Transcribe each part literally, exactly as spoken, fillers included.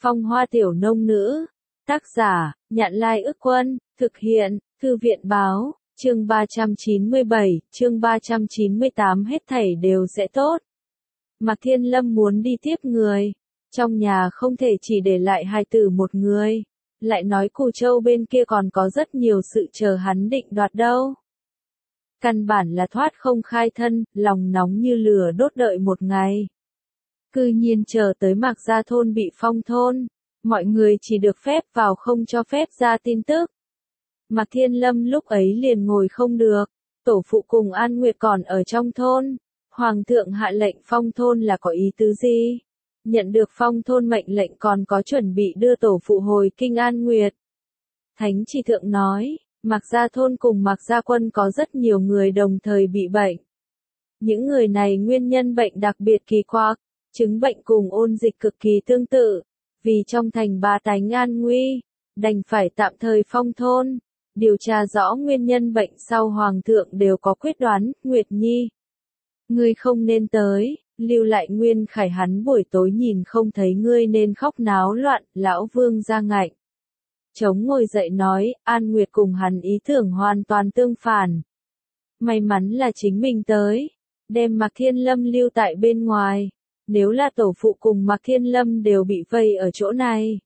Phong hoa tiểu nông nữ. Tác giả, Nhạn Lai Ức Quân, thực hiện, Thư viện báo, chương ba trăm chín mươi bảy, chương ba trăm chín mươi tám hết thảy đều sẽ tốt. Mạc Thiên Lâm muốn đi tiếp người. Trong nhà không thể chỉ để lại hài tử một người. Lại nói Cù Châu bên kia còn có rất nhiều sự chờ hắn định đoạt đâu. Căn bản là thoát không khai thân, lòng nóng như lửa đốt đợi một ngày. Cư nhiên chờ tới Mạc Gia thôn bị phong thôn. Mọi người chỉ được phép vào không cho phép ra tin tức. Mạc Thiên Lâm lúc ấy liền ngồi không được. Tổ phụ cùng An Nguyệt còn ở trong thôn. Hoàng thượng hạ lệnh phong thôn là có ý tứ gì? Nhận được phong thôn mệnh lệnh còn có chuẩn bị đưa tổ phụ hồi kinh An Nguyệt. Thánh chỉ thượng nói, Mạc Gia thôn cùng Mạc Gia quân có rất nhiều người đồng thời bị bệnh. Những người này nguyên nhân bệnh đặc biệt kỳ quặc, chứng bệnh cùng ôn dịch cực kỳ tương tự. Vì trong thành ba tánh an nguy, đành phải tạm thời phong thôn. Điều tra rõ nguyên nhân bệnh sau Hoàng thượng đều có quyết đoán. Nguyệt Nhi, ngươi không nên tới, lưu lại Nguyên Khải hắn buổi tối nhìn không thấy ngươi nên khóc náo loạn. Lão Vương ra ngạnh chống ngồi dậy nói, An Nguyệt cùng hắn ý tưởng hoàn toàn tương phản. May mắn là chính mình tới, đem Mạc Thiên Lâm lưu tại bên ngoài. Nếu là tổ phụ cùng Mạc Thiên Lâm đều bị vây ở chỗ này,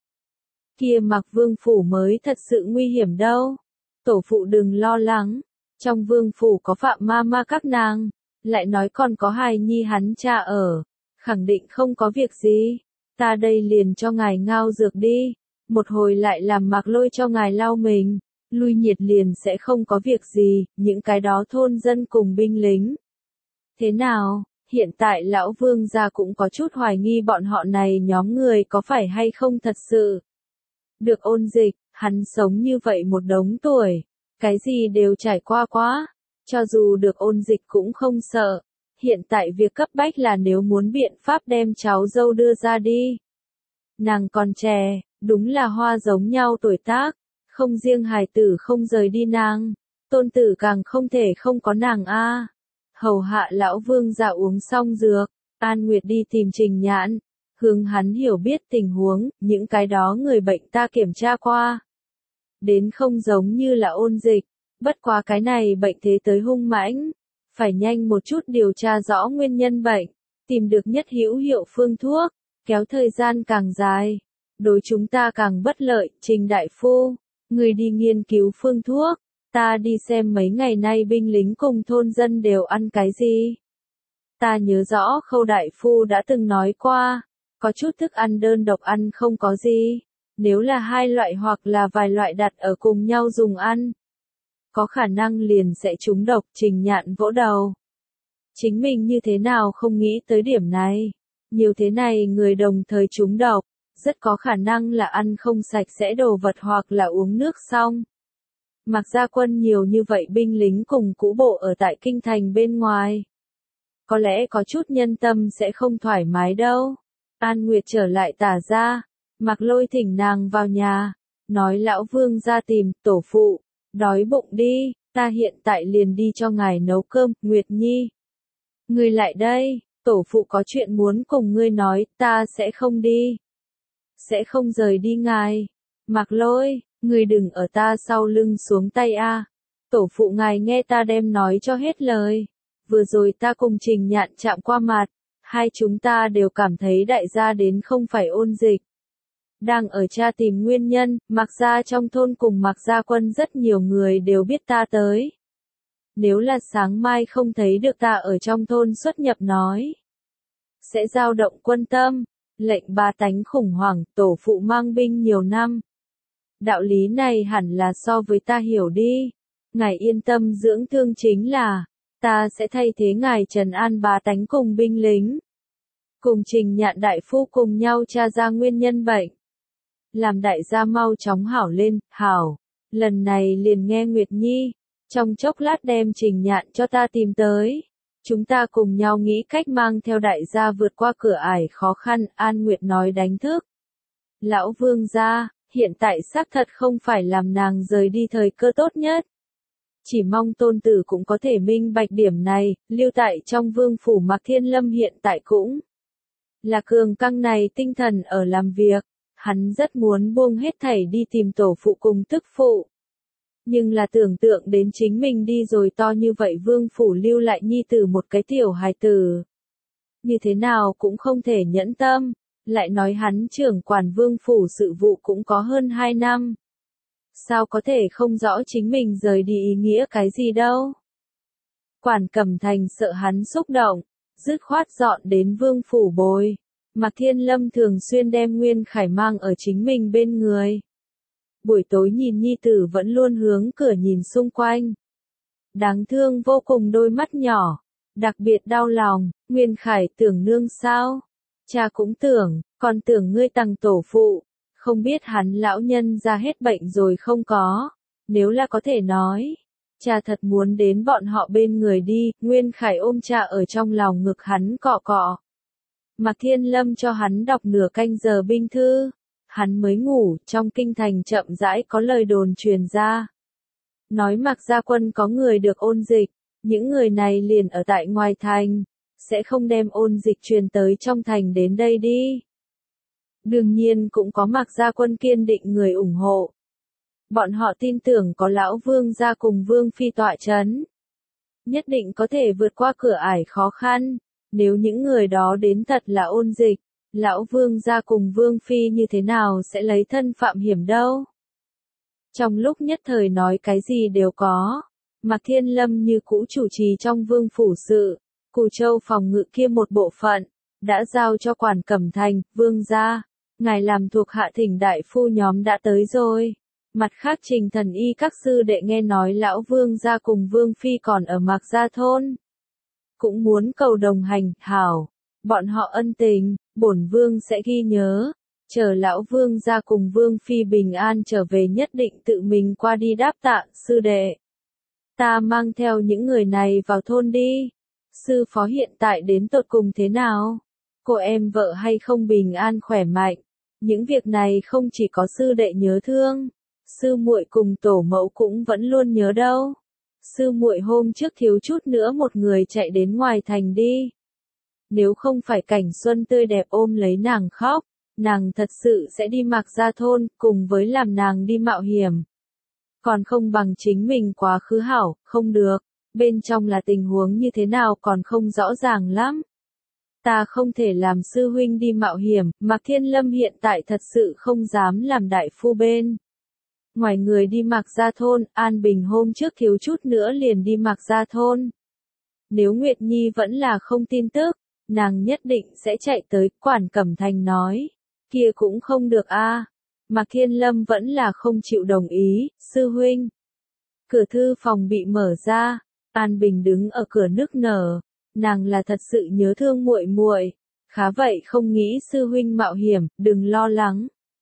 kia Mạc Vương phủ mới thật sự nguy hiểm đâu. Tổ phụ đừng lo lắng, trong vương phủ có Phạm ma ma các nàng, lại nói còn có hài nhi hắn cha ở, khẳng định không có việc gì. Ta đây liền cho ngài ngao dược đi, một hồi lại làm Mạc Lôi cho ngài lau mình, lui nhiệt liền sẽ không có việc gì. Những cái đó thôn dân cùng binh lính. Thế nào? Hiện tại lão Vương gia cũng có chút hoài nghi bọn họ này nhóm người có phải hay không thật sự được ôn dịch. Hắn sống như vậy một đống tuổi, cái gì đều trải qua quá, cho dù được ôn dịch cũng không sợ. Hiện tại việc cấp bách là nếu muốn biện pháp đem cháu dâu đưa ra đi. Nàng còn trẻ, đúng là hoa giống nhau tuổi tác, không riêng hài tử không rời đi nàng, tôn tử càng không thể không có nàng a. Hầu hạ lão Vương gia uống xong dược, An Nguyệt đi tìm Trình Nhạn, hướng hắn hiểu biết tình huống. Những cái đó người bệnh ta kiểm tra qua, đến không giống như là ôn dịch, bất quá cái này bệnh thế tới hung mãnh, phải nhanh một chút điều tra rõ nguyên nhân bệnh, tìm được nhất hữu hiệu phương thuốc, kéo thời gian càng dài, đối chúng ta càng bất lợi. Trình đại phu, người đi nghiên cứu phương thuốc, ta đi xem mấy ngày nay binh lính cùng thôn dân đều ăn cái gì. Ta nhớ rõ Khâu đại phu đã từng nói qua, có chút thức ăn đơn độc ăn không có gì. Nếu là hai loại hoặc là vài loại đặt ở cùng nhau dùng ăn, có khả năng liền sẽ trúng độc. Trình Nhạn vỗ đầu. Chính mình như thế nào không nghĩ tới điểm này. Nhiều thế này người đồng thời trúng độc, rất có khả năng là ăn không sạch sẽ đồ vật hoặc là uống nước xong. Mạc Gia quân nhiều như vậy binh lính cùng cũ bộ ở tại kinh thành bên ngoài. Có lẽ có chút nhân tâm sẽ không thoải mái đâu. An Nguyệt trở lại Tả gia. Mạc Lôi thỉnh nàng vào nhà, nói lão Vương ra tìm. Tổ phụ, đói bụng đi, ta hiện tại liền đi cho ngài nấu cơm. Nguyệt Nhi, ngươi lại đây, tổ phụ có chuyện muốn cùng ngươi nói. Ta sẽ không đi, sẽ không rời đi ngài. Mạc Lôi, ngươi đừng ở ta sau lưng xuống tay a. Tổ phụ ngài nghe ta đem nói cho hết lời. Vừa rồi ta cùng Trình Nhạn chạm qua mặt, hai chúng ta đều cảm thấy đại gia đến không phải ôn dịch. Đang ở tra tìm nguyên nhân. Mạc Gia trong thôn cùng Mạc Gia quân rất nhiều người đều biết ta tới. Nếu là sáng mai không thấy được ta ở trong thôn xuất nhập nói, sẽ dao động quân tâm, lệnh ba tánh khủng hoảng. Tổ phụ mang binh nhiều năm, đạo lý này hẳn là so với ta hiểu đi. Ngài yên tâm dưỡng thương, chính là ta sẽ thay thế ngài trấn an ba tánh cùng binh lính, cùng Trình Nhạn đại phu cùng nhau tra ra nguyên nhân bệnh, làm đại gia mau chóng hảo lên. Hảo, lần này liền nghe Nguyệt Nhi, trong chốc lát đem Trình Nhạn cho ta tìm tới, chúng ta cùng nhau nghĩ cách mang theo đại gia vượt qua cửa ải khó khăn. An Nguyệt nói đánh thức lão Vương gia, hiện tại xác thật không phải làm nàng rời đi thời cơ tốt nhất. Chỉ mong tôn tử cũng có thể minh bạch điểm này. Lưu tại trong vương phủ Mạc Thiên Lâm hiện tại cũng là cường căng này tinh thần ở làm việc. Hắn rất muốn buông hết thảy đi tìm tổ phụ cùng tức phụ. Nhưng là tưởng tượng đến chính mình đi rồi to như vậy vương phủ lưu lại nhi tử một cái tiểu hài tử. Như thế nào cũng không thể nhẫn tâm, lại nói hắn trưởng quản vương phủ sự vụ cũng có hơn hai năm. Sao có thể không rõ chính mình rời đi ý nghĩa cái gì đâu. Quản Cẩm Thành sợ hắn xúc động, dứt khoát dọn đến vương phủ bồi. Mạc Thiên Lâm thường xuyên đem Nguyên Khải mang ở chính mình bên người. Buổi tối nhìn nhi tử vẫn luôn hướng cửa nhìn xung quanh. Đáng thương vô cùng đôi mắt nhỏ, đặc biệt đau lòng, Nguyên Khải tưởng nương sao? Cha cũng tưởng, còn tưởng ngươi tằng tổ phụ, không biết hắn lão nhân ra hết bệnh rồi không có, nếu là có thể nói. Cha thật muốn đến bọn họ bên người đi, Nguyên Khải ôm cha ở trong lòng ngực hắn cọ cọ. Mạc Thiên Lâm cho hắn đọc nửa canh giờ binh thư, hắn mới ngủ, trong kinh thành chậm rãi có lời đồn truyền ra. Nói Mạc Gia Quân có người được ôn dịch, những người này liền ở tại ngoài thành, sẽ không đem ôn dịch truyền tới trong thành đến đây đi. Đương nhiên cũng có Mạc Gia Quân kiên định người ủng hộ. Bọn họ tin tưởng có lão vương gia cùng vương phi tọa chấn, nhất định có thể vượt qua cửa ải khó khăn. Nếu những người đó đến thật là ôn dịch, lão vương gia cùng vương phi như thế nào sẽ lấy thân phạm hiểm đâu. Trong lúc nhất thời nói cái gì đều có, Mạc Thiên Lâm như cũ chủ trì trong vương phủ sự, Cù Châu phòng ngự kia một bộ phận, đã giao cho Quản Cẩm Thành, vương gia, ngài làm thuộc hạ thỉnh đại phu nhóm đã tới rồi. Mặt khác Trình Thần Y các sư đệ nghe nói lão vương gia cùng vương phi còn ở Mạc Gia thôn, cũng muốn cầu đồng hành, hảo, bọn họ ân tình, bổn vương sẽ ghi nhớ, chờ lão vương gia cùng vương phi bình an trở về nhất định tự mình qua đi đáp tạ, sư đệ. Ta mang theo những người này vào thôn đi. Sư phó hiện tại đến tột cùng thế nào? Cô em vợ hay không bình an khỏe mạnh? Những việc này không chỉ có sư đệ nhớ thương, sư muội cùng tổ mẫu cũng vẫn luôn nhớ đâu. Sư muội hôm trước thiếu chút nữa một người chạy đến ngoài thành đi. Nếu không phải cảnh xuân tươi đẹp ôm lấy nàng khóc, nàng thật sự sẽ đi Mạc Gia thôn, cùng với làm nàng đi mạo hiểm. Còn không bằng chính mình quá khứ hảo, không được, bên trong là tình huống như thế nào còn không rõ ràng lắm. Ta không thể làm sư huynh đi mạo hiểm, Mạc Thiên Lâm hiện tại thật sự không dám làm đại phu bên. Ngoài người đi Mạc Gia thôn, An Bình hôm trước thiếu chút nữa liền đi Mạc Gia thôn. Nếu Nguyệt Nhi vẫn là không tin tức, nàng nhất định sẽ chạy tới, Quản Cẩm Thành nói. Kia cũng không được a. Mạc Thiên Lâm vẫn là không chịu đồng ý, sư huynh. Cửa thư phòng bị mở ra, An Bình đứng ở cửa nức nở, nàng là thật sự nhớ thương muội muội, khá vậy không nghĩ sư huynh mạo hiểm, đừng lo lắng.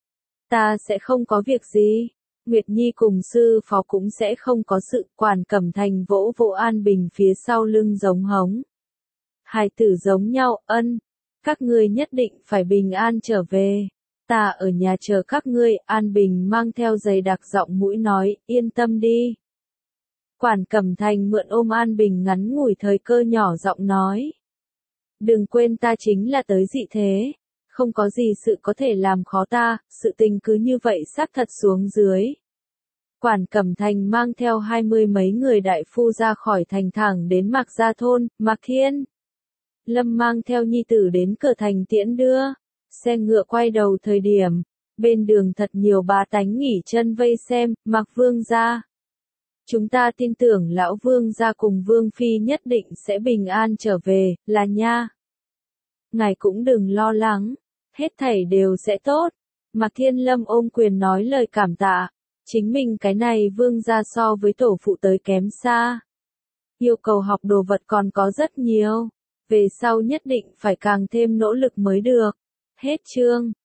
Ta sẽ không có việc gì. Nguyệt Nhi cùng sư phó cũng sẽ không có sự. Quản Cẩm Thành vỗ vỗ An Bình phía sau lưng giống hống. Hai tử giống nhau, ân. Các ngươi nhất định phải bình an trở về. Ta ở nhà chờ các ngươi, An Bình mang theo giày đặc giọng mũi nói, yên tâm đi. Quản Cẩm Thành mượn ôm An Bình ngắn ngủi thời cơ nhỏ giọng nói. Đừng quên ta chính là tới dị thế. Không có gì sự có thể làm khó ta, sự tình cứ như vậy xác thật xuống dưới. Quản Cẩm Thành mang theo hai mươi mấy người đại phu ra khỏi thành thẳng đến Mạc Gia thôn, Mạc Thiên Lâm mang theo nhi tử đến cửa thành tiễn đưa. Xe ngựa quay đầu thời điểm, bên đường thật nhiều bá tánh nghỉ chân vây xem, Mạc Vương gia. Chúng ta tin tưởng lão Vương gia cùng Vương Phi nhất định sẽ bình an trở về, là nha. Ngài cũng đừng lo lắng, hết thảy đều sẽ tốt. Mạc Thiên Lâm ôm quyền nói lời cảm tạ, chính mình cái này Vương gia so với tổ phụ tới kém xa. Yêu cầu học đồ vật còn có rất nhiều, về sau nhất định phải càng thêm nỗ lực mới được. Hết chương.